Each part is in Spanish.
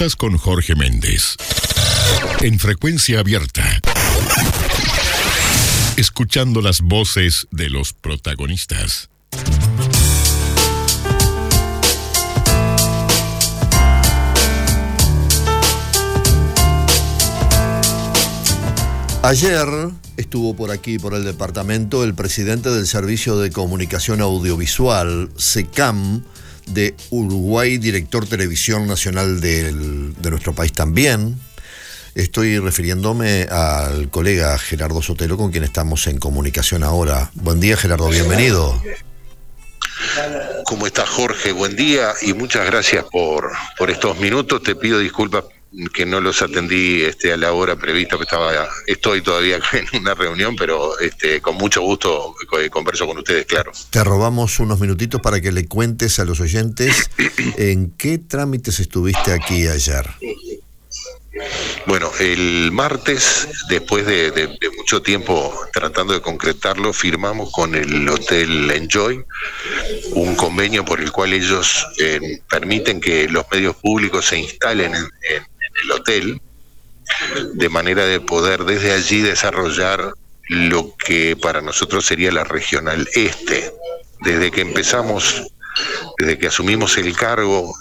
Estás con Jorge Méndez en Frecuencia Abierta, escuchando las voces de los protagonistas. Ayer estuvo por aquí, por el departamento, el presidente del Servicio de Comunicación Audiovisual, SECAM, de Uruguay, director Televisión Nacional de nuestro país también. Estoy refiriéndome al colega Gerardo Sotelo, con quien estamos en comunicación ahora. Buen día, Gerardo, bienvenido. ¿Cómo estás, Jorge? Buen día y muchas gracias por estos minutos. Te pido disculpas que no los atendí a la hora prevista, que estoy todavía en una reunión, pero con mucho gusto converso con ustedes, claro. Te robamos unos minutitos para que le cuentes a los oyentes en qué trámites estuviste aquí ayer. Bueno, el martes, después de mucho tiempo tratando de concretarlo, firmamos con el Hotel Enjoy un convenio por el cual ellos permiten que los medios públicos se instalen en el hotel, de manera de poder desde allí desarrollar lo que para nosotros sería la Regional Este. Desde que asumimos el cargo,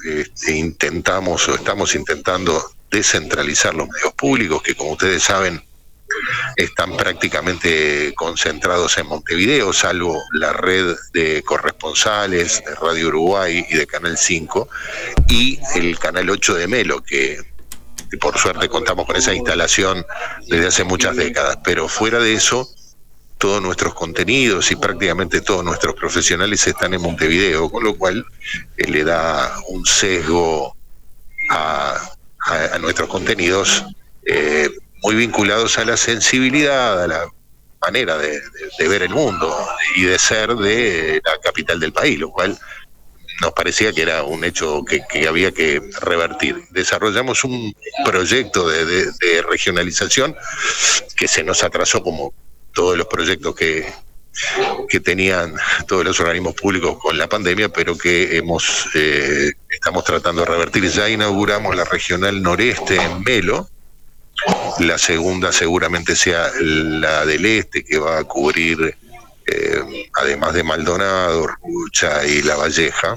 estamos intentando descentralizar los medios públicos, que como ustedes saben están prácticamente concentrados en Montevideo, salvo la red de corresponsales de Radio Uruguay y de Canal 5 y el Canal 8 de Melo, que por suerte contamos con esa instalación desde hace muchas décadas. Pero fuera de eso, todos nuestros contenidos y prácticamente todos nuestros profesionales están en Montevideo, con lo cual le da un sesgo a nuestros contenidos muy vinculados a la sensibilidad, a la manera de ver el mundo y de ser de la capital del país, lo cual nos parecía que era un hecho que había que revertir. Desarrollamos un proyecto de regionalización que se nos atrasó, como todos los proyectos que tenían todos los organismos públicos con la pandemia, pero que estamos tratando de revertir. Ya inauguramos la Regional Noreste en Melo. La segunda seguramente sea la del Este, que va a cubrir, además de Maldonado, Rucha y La Valleja.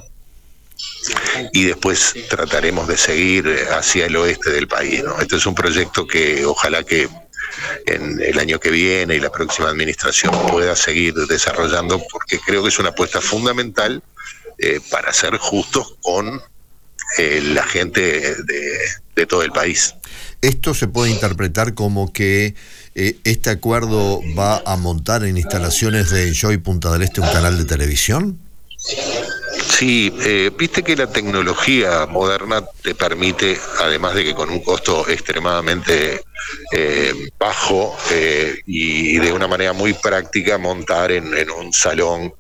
Y después trataremos de seguir hacia el oeste del país, ¿no? Este es un proyecto que ojalá que en el año que viene y la próxima administración pueda seguir desarrollando, porque creo que es una apuesta fundamental para ser justos con la gente de todo el país. ¿Esto se puede interpretar como que este acuerdo va a montar en instalaciones de Enjoy Punta del Este un canal de televisión? Sí, viste que la tecnología moderna te permite, además de que con un costo extremadamente bajo y de una manera muy práctica, montar en un salón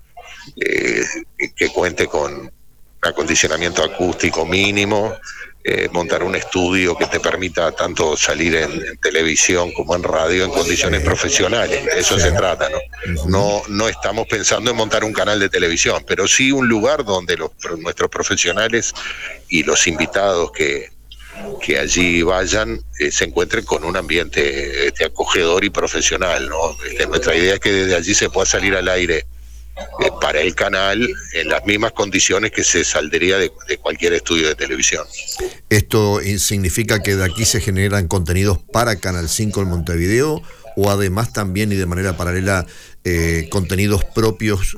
que cuente con acondicionamiento acústico mínimo, montar un estudio que te permita tanto salir en televisión como en radio en condiciones profesionales. De eso se trata, ¿no? No estamos pensando en montar un canal de televisión, pero sí un lugar donde nuestros profesionales y los invitados que allí vayan se encuentren con un ambiente acogedor y profesional, ¿no? Nuestra idea es que desde allí se pueda salir al aire para el canal en las mismas condiciones que se saldría de cualquier estudio de televisión. ¿Esto significa que de aquí se generan contenidos para Canal 5 en Montevideo, o además también y de manera paralela contenidos propios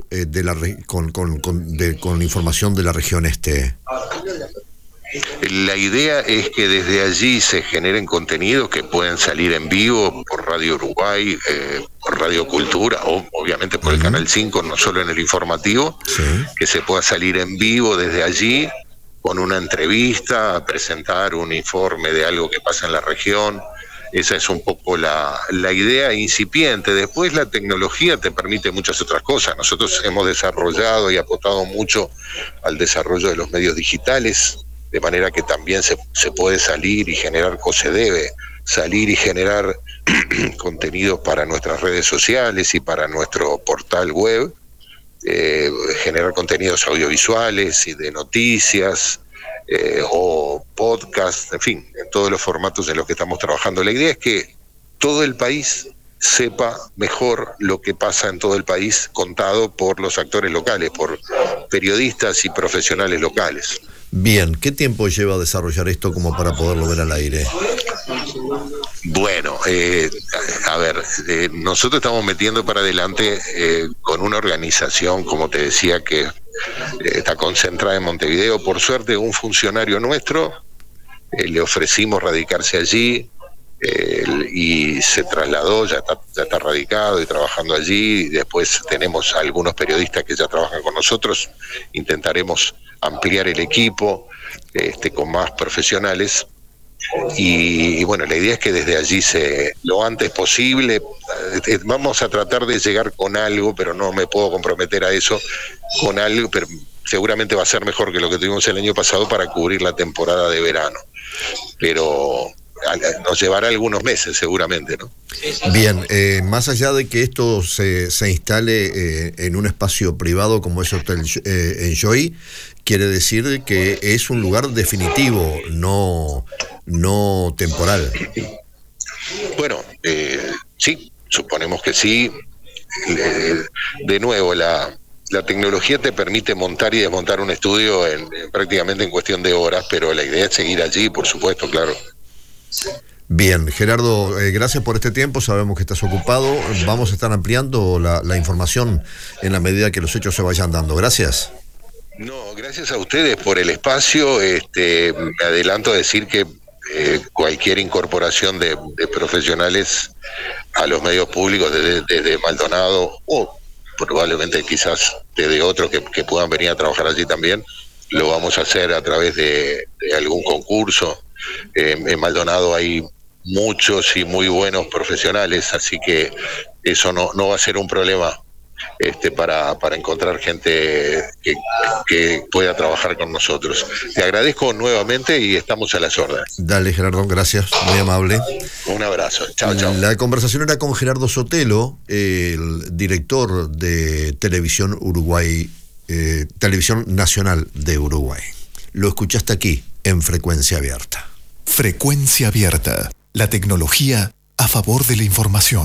con información de la región este? La idea es que desde allí se generen contenidos que pueden salir en vivo por Radio Uruguay, por Radio Cultura, o obviamente por el Canal 5, no solo en el informativo, que se pueda salir en vivo desde allí con una entrevista, presentar un informe de algo que pasa en la región. Esa es un poco la idea incipiente. Después la tecnología te permite muchas otras cosas. Nosotros hemos desarrollado y apostado mucho al desarrollo de los medios digitales, de manera que también se puede salir y generar, o se debe salir y generar contenido para nuestras redes sociales y para nuestro portal web, generar contenidos audiovisuales y de noticias, o podcast, en fin, en todos los formatos en los que estamos trabajando. La idea es que todo el país sepa mejor lo que pasa en todo el país, contado por los actores locales, por periodistas y profesionales locales. Bien, ¿qué tiempo lleva a desarrollar esto como para poderlo ver al aire? Bueno, nosotros estamos metiendo para adelante con una organización, como te decía, que está concentrada en Montevideo. Por suerte, un funcionario nuestro, le ofrecimos radicarse allí, y se trasladó, ya está radicado y trabajando allí. Después tenemos algunos periodistas que ya trabajan con nosotros, intentaremos ampliar el equipo con más profesionales. Y bueno, la idea es que desde allí lo antes posible, vamos a tratar de llegar con algo, pero no me puedo comprometer a eso, con algo, pero seguramente va a ser mejor que lo que tuvimos el año pasado para cubrir la temporada de verano, pero nos llevará algunos meses seguramente, ¿no? Bien, más allá de que esto se instale en un espacio privado como es Hotel Enjoy, quiere decir que es un lugar definitivo, no temporal. Bueno, sí, suponemos que sí. De nuevo, la tecnología te permite montar y desmontar un estudio prácticamente en cuestión de horas, pero la idea es seguir allí, por supuesto, claro. Bien, Gerardo, gracias por este tiempo, sabemos que estás ocupado, vamos a estar ampliando la información en la medida que los hechos se vayan dando. Gracias. No, gracias a ustedes por el espacio. Me adelanto a decir que cualquier incorporación de profesionales a los medios públicos desde Maldonado, o probablemente quizás desde otros que puedan venir a trabajar allí también, lo vamos a hacer a través de algún concurso. En Maldonado hay muchos y muy buenos profesionales, así que eso no va a ser un problema para encontrar gente que pueda trabajar con nosotros. Te agradezco nuevamente y estamos a las órdenes. Dale, Gerardo, gracias, muy amable. Un abrazo, chao, chao. La conversación era con Gerardo Sotelo, el director de Televisión Uruguay, Televisión Nacional de Uruguay. Lo escuchaste aquí, en Frecuencia Abierta. Frecuencia Abierta, la tecnología a favor de la información.